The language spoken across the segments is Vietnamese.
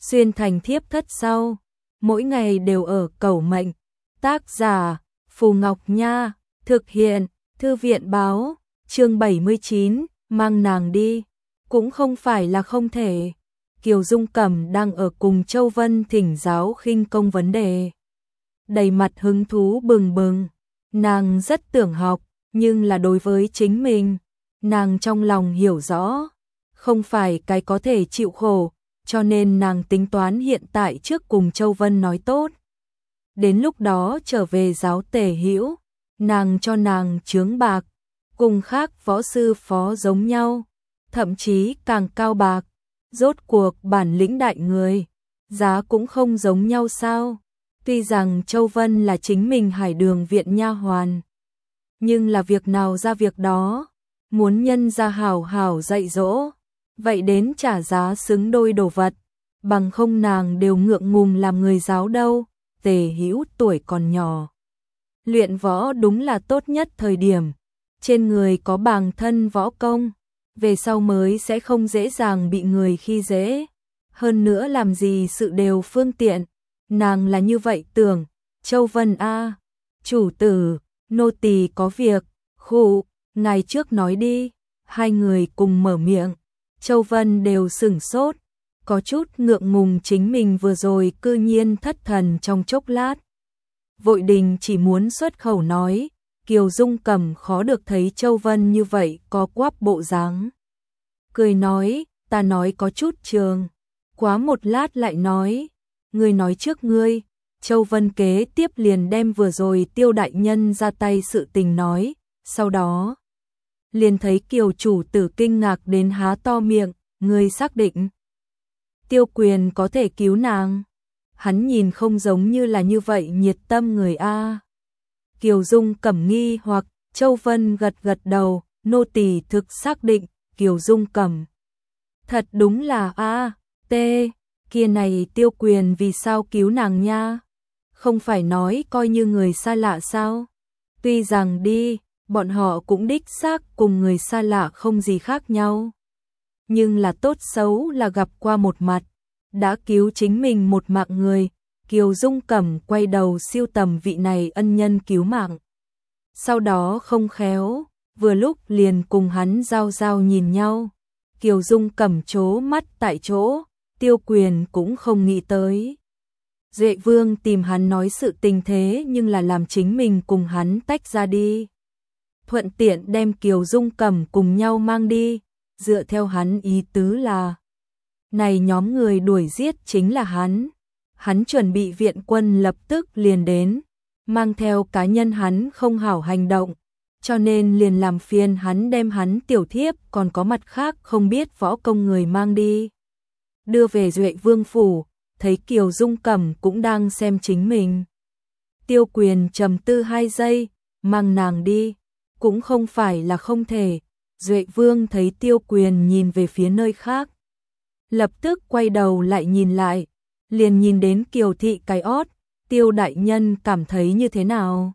xuyên thành thiếp thất sau, mỗi ngày đều ở cầu mệnh. Tác giả Phù Ngọc Nha, thực hiện Thư viện báo, chương 79, mang nàng đi, cũng không phải là không thể. Kiều Dung Cẩm đang ở cùng Châu Vân thỉnh giáo khinh công vấn đề. Đầy mặt hứng thú bừng bừng, nàng rất tưởng học, nhưng là đối với chính mình, nàng trong lòng hiểu rõ, không phải cái có thể chịu khổ, cho nên nàng tính toán hiện tại trước cùng Châu Vân nói tốt. Đến lúc đó trở về giáo Tề Hữu, nàng cho nàng chướng bạc, cùng khác võ sư phó giống nhau, thậm chí càng cao bạc. Rốt cuộc bản lĩnh đại người, giá cũng không giống nhau sao? Tuy rằng Châu Vân là chính mình Hải Đường viện nha hoàn, nhưng là việc nào ra việc đó, muốn nhân ra hảo hảo dạy dỗ, vậy đến trả giá xứng đôi đồ vật, bằng không nàng đều ngượng ngùng làm người giáo đâu. Tề Hữu tuổi còn nhỏ, luyện võ đúng là tốt nhất thời điểm, trên người có bàng thân võ công, về sau mới sẽ không dễ dàng bị người khi dễ, hơn nữa làm gì sự đều phương tiện, nàng là như vậy tưởng. Châu Vân a, chủ tử, nô tỳ có việc, khụ, ngày trước nói đi. Hai người cùng mở miệng, Châu Vân đều sửng sốt, có chút ngượng ngùng chính mình vừa rồi cư nhiên thất thần trong chốc lát. Vội đình chỉ muốn xuất khẩu nói, Kiều Dung Cẩm khó được thấy Châu Vân như vậy có quắp bộ dáng. Cười nói, ta nói có chút trường. Quá một lát lại nói, ngươi nói trước ngươi. Châu Vân kế tiếp liền đem vừa rồi Tiêu đại nhân ra tay sự tình nói, sau đó liền thấy Kiều chủ tử kinh ngạc đến há to miệng, ngươi xác định Tiêu Quyền có thể cứu nàng? Hắn nhìn không giống như là như vậy nhiệt tâm người a. Kiều Dung Cẩm nghi hoặc, Châu Vân gật gật đầu, nô tỳ thực xác định. Kiều Dung Cẩm, thật đúng là a, kia này Tiêu Quyền vì sao cứu nàng nha? Không phải nói coi như người xa lạ sao? Tuy rằng đi, bọn họ cũng đích xác cùng người xa lạ không gì khác nhau, nhưng là tốt xấu là gặp qua một mặt, đã cứu chính mình một mạng người. Kiều Dung Cẩm quay đầu siêu tầm vị này ân nhân cứu mạng. Sau đó không khéo, vừa lúc liền cùng hắn giao nhìn nhau. Kiều Dung Cẩm trố mắt tại chỗ, Tiêu Quyền cũng không nghĩ tới. Duệ Vương tìm hắn nói sự tình thế nhưng là làm chính mình cùng hắn tách ra đi. Thuận tiện đem Kiều Dung Cẩm cùng nhau mang đi, dựa theo hắn ý tứ là này nhóm người đuổi giết chính là hắn. Hắn chuẩn bị viện quân lập tức liền đến, mang theo cá nhân hắn không hảo hành động, cho nên liền làm phiền hắn đem hắn tiểu thiếp còn có mặt khác không biết võ công người mang đi. Đưa về Duệ Vương phủ, thấy Kiều Dung Cẩm cũng đang xem chính mình. Tiêu Quyền trầm tư 2 giây, mang nàng đi, cũng không phải là không thể. Duệ Vương thấy Tiêu Quyền nhìn về phía nơi khác, lập tức quay đầu lại nhìn lại, liền nhìn đến Kiều thị cái ót. Tiêu đại nhân cảm thấy như thế nào?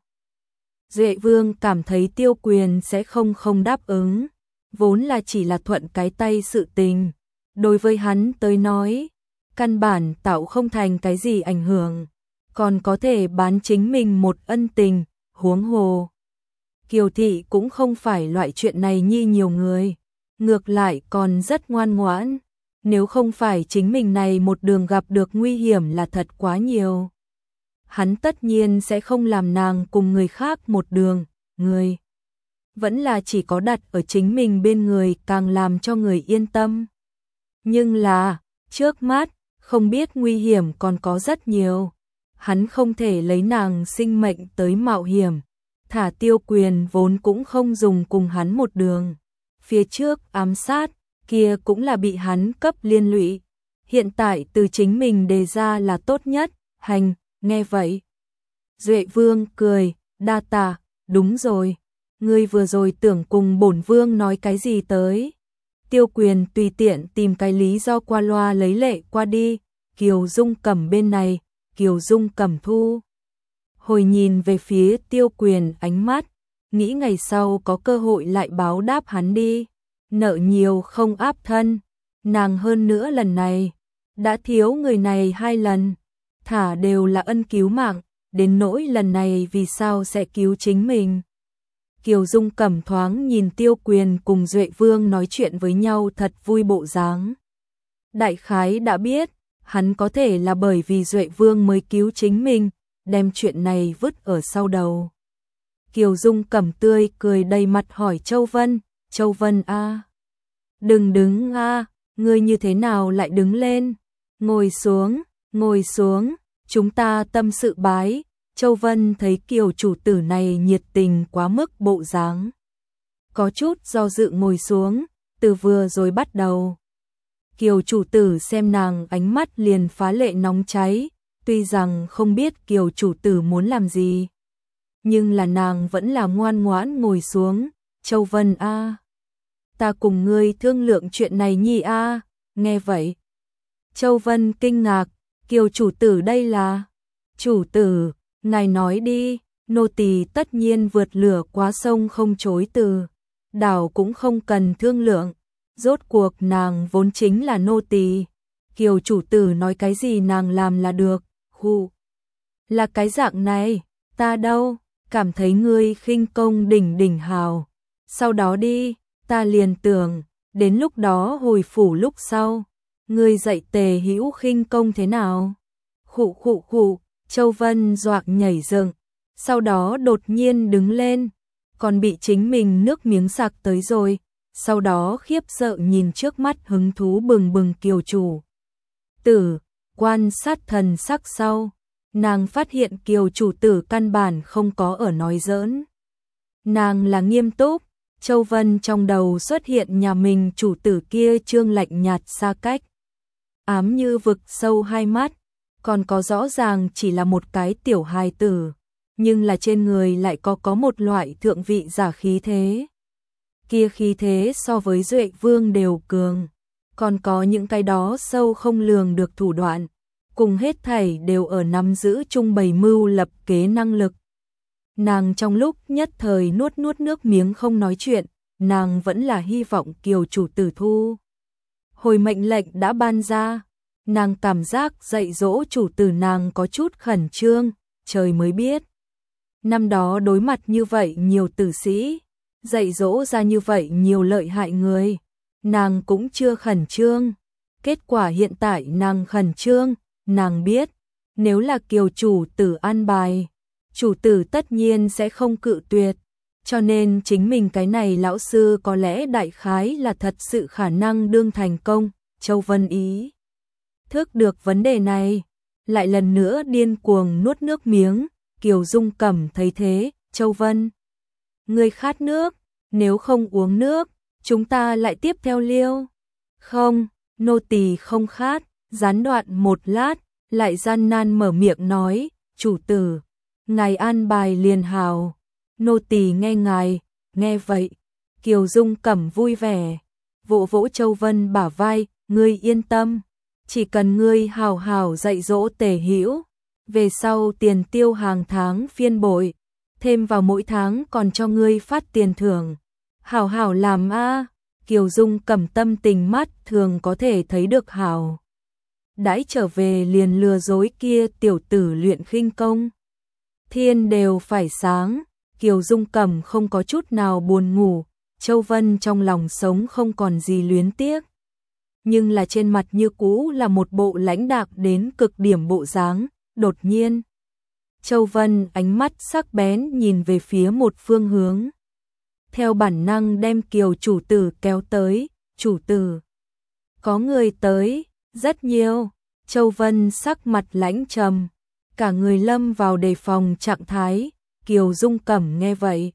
Duệ Vương cảm thấy Tiêu Quyền sẽ không đáp ứng, vốn là chỉ là thuận cái tay sự tình, đối với hắn tới nói, căn bản tạo không thành cái gì ảnh hưởng, còn có thể bán chính mình một ân tình. Huống hồ Kiều thị cũng không phải loại chuyện này như nhiều người, ngược lại còn rất ngoan ngoãn, nếu không phải chính mình này một đường gặp được nguy hiểm là thật quá nhiều, hắn tất nhiên sẽ không làm nàng cùng người khác một đường. Người vẫn là chỉ có đặt ở chính mình bên người càng làm cho người yên tâm. Nhưng là, trước mắt, không biết nguy hiểm còn có rất nhiều, hắn không thể lấy nàng sinh mệnh tới mạo hiểm. Thả Tiêu Quyền vốn cũng không dùng cùng hắn một đường, phía trước ám sát, kia cũng là bị hắn cấp liên lụy, hiện tại từ chính mình đề ra là tốt nhất. Hành, nghe vậy Duệ Vương cười, đa tạ. Đúng rồi, ngươi vừa rồi tưởng cùng bổn vương nói cái gì tới? Tiêu Quyền tùy tiện tìm cái lý do qua loa lấy lệ qua đi. Kiều Dung Cẩm bên này, Kiều Dung Cẩm thu hồi nhìn về phía Tiêu Quyền ánh mắt, nghĩ ngày sau có cơ hội lại báo đáp hắn đi. Nợ nhiều không áp thân, nàng hơn nữa lần này đã thiếu người này 2 lần, thả đều là ân cứu mạng, đến nỗi lần này vì sao sẽ cứu chính mình. Kiều Dung Cẩm thoáng nhìn Tiêu Quyền cùng Duệ Vương nói chuyện với nhau thật vui bộ dáng. Đại khái đã biết, hắn có thể là bởi vì Duệ Vương mới cứu chính mình, đem chuyện này vứt ở sau đầu. Kiều Dung Cẩm tươi cười đầy mặt hỏi Châu Vân a, đừng đứng a, ngươi như thế nào lại đứng lên, ngồi xuống, chúng ta tâm sự bái. Châu Vân thấy Kiều chủ tử này nhiệt tình quá mức bộ dáng, có chút do dự ngồi xuống, từ vừa rồi bắt đầu. Kiều chủ tử xem nàng ánh mắt liền phá lệ nóng cháy, tuy rằng không biết Kiều chủ tử muốn làm gì, nhưng là nàng vẫn là ngoan ngoãn ngồi xuống. Châu Vân a, ta cùng ngươi thương lượng chuyện này nhi a. Nghe vậy, Châu Vân kinh ngạc, Kiều chủ tử đây là? Chủ tử, ngài nói đi, nô tỳ tất nhiên vượt lửa qua sông không chối từ, đảo cũng không cần thương lượng, rốt cuộc nàng vốn chính là nô tỳ. Kiều chủ tử nói cái gì nàng làm là được. Hù, là cái dạng này, ta đâu, cảm thấy ngươi khinh công đỉnh hào. Sau đó đi, ta liền tưởng, đến lúc đó hồi phủ lúc sau, ngươi dạy Tề Hữu khinh công thế nào? Khụ, Châu Vân doạc nhảy dựng, sau đó đột nhiên đứng lên, còn bị chính mình nước miếng sặc tới rồi, sau đó khiếp sợ nhìn trước mắt hứng thú bừng bừng Kiều chủ tử, quan sát thần sắc sau, nàng phát hiện Kiều chủ tử căn bản không có ở nói giỡn. Nàng là nghiêm túc. Châu Vân trong đầu xuất hiện nhà mình chủ tử kia trương lạnh nhạt xa cách, ám như vực sâu hai mắt, còn có rõ ràng chỉ là một cái tiểu hài tử, nhưng là trên người lại có một loại thượng vị giả khí thế. Kia khí thế so với Duệ Vương đều cường, còn có những cái đó sâu không lường được thủ đoạn, cùng hết thảy đều ở nắm giữ chung bày mưu lập kế năng lực. Nàng trong lúc nhất thời nuốt nước miếng không nói chuyện, nàng vẫn là hy vọng Kiều chủ tử thu hồi mệnh lệnh đã ban ra. Nàng cảm giác dạy dỗ chủ tử nàng có chút khẩn trương, trời mới biết. Năm đó đối mặt như vậy nhiều tử sĩ, dạy dỗ ra như vậy nhiều lợi hại người, nàng cũng chưa khẩn trương. Kết quả hiện tại nàng khẩn trương, nàng biết, nếu là Kiều chủ tử an bài, chủ tử tất nhiên sẽ không cự tuyệt, cho nên chính mình cái này lão sư có lẽ đại khái là thật sự khả năng đương thành công. Châu Vân ý thức được vấn đề này, lại lần nữa điên cuồng nuốt nước miếng. Kiều Dung Cẩm thấy thế, Châu Vân, ngươi khát nước, nếu không uống nước, chúng ta lại tiếp theo liêu. Không, nô tỳ không khát. Gián đoạn một lát, lại gian nan mở miệng nói, chủ tử, ngài an bài liền hào, nô tỳ nghe ngài. Nghe vậy, Kiều Dung Cẩm vui vẻ, vỗ vỗ Châu Vân bả vai, ngươi yên tâm, chỉ cần ngươi hào hào dạy dỗ Tề Hữu, về sau tiền tiêu hàng tháng phiên bội, thêm vào mỗi tháng còn cho ngươi phát tiền thưởng. Hào hào làm a. Kiều Dung Cẩm tâm tình mắt thường có thể thấy được hào đãi trở về liền lừa dối kia tiểu tử luyện khinh công. Thiên đều phải sáng, Kiều Dung Cẩm không có chút nào buồn ngủ, Châu Vân trong lòng sống không còn gì luyến tiếc, nhưng là trên mặt như cũ là một bộ lãnh đạm đến cực điểm bộ dáng. Đột nhiên, Châu Vân ánh mắt sắc bén nhìn về phía một phương hướng, theo bản năng đem Kiều chủ tử kéo tới. Chủ tử, có người tới. Rất nhiều. Châu Vân sắc mặt lãnh trầm, cả người lâm vào đề phòng trạng thái. Kiều Dung Cẩm nghe vậy,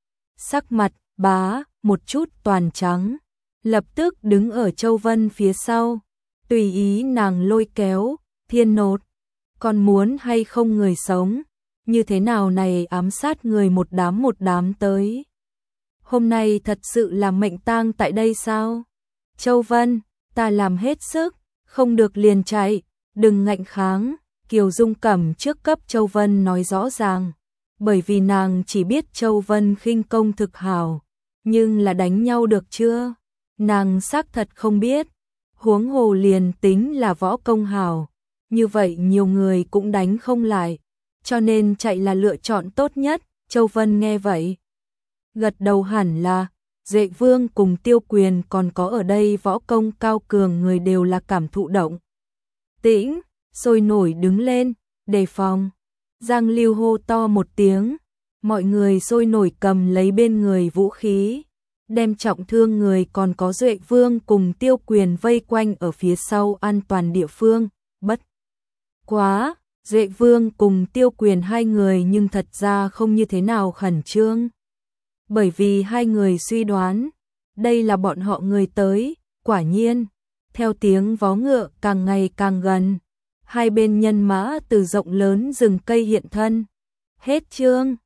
sắc mặt bá một chút toàn trắng, lập tức đứng ở Châu Vân phía sau, tùy ý nàng lôi kéo. Thiên nột, còn muốn hay không người sống, như thế nào này ám sát người một đám tới. Hôm nay thật sự là mệnh tang tại đây sao? Châu Vân, ta làm hết sức, không được liền chạy, đừng ngạnh kháng. Kiều Dung Cẩm trước cấp Châu Vân nói rõ ràng, bởi vì nàng chỉ biết Châu Vân khinh công thực hảo, nhưng là đánh nhau được chưa? Nàng xác thật không biết. Huống hồ liền tính là võ công hào, như vậy nhiều người cũng đánh không lại, cho nên chạy là lựa chọn tốt nhất. Châu Vân nghe vậy, gật đầu, hẳn là Duệ Vương cùng Tiêu Quyền còn có ở đây võ công cao cường người đều là cảm thụ động tĩnh, sôi nổi đứng lên, đề phòng. Giang Lưu hô to một tiếng, mọi người sôi nổi cầm lấy bên người vũ khí, đem trọng thương người còn có Duệ Vương cùng Tiêu Quyền vây quanh ở phía sau an toàn địa phương. Bất quá, Duệ Vương cùng Tiêu Quyền hai người nhưng thật ra không như thế nào khẩn trương, bởi vì hai người suy đoán, đây là bọn họ người tới. Quả nhiên, theo tiếng vó ngựa càng ngày càng gần, hai bên nhân mã từ rộng lớn rừng cây hiện thân. Hết chương.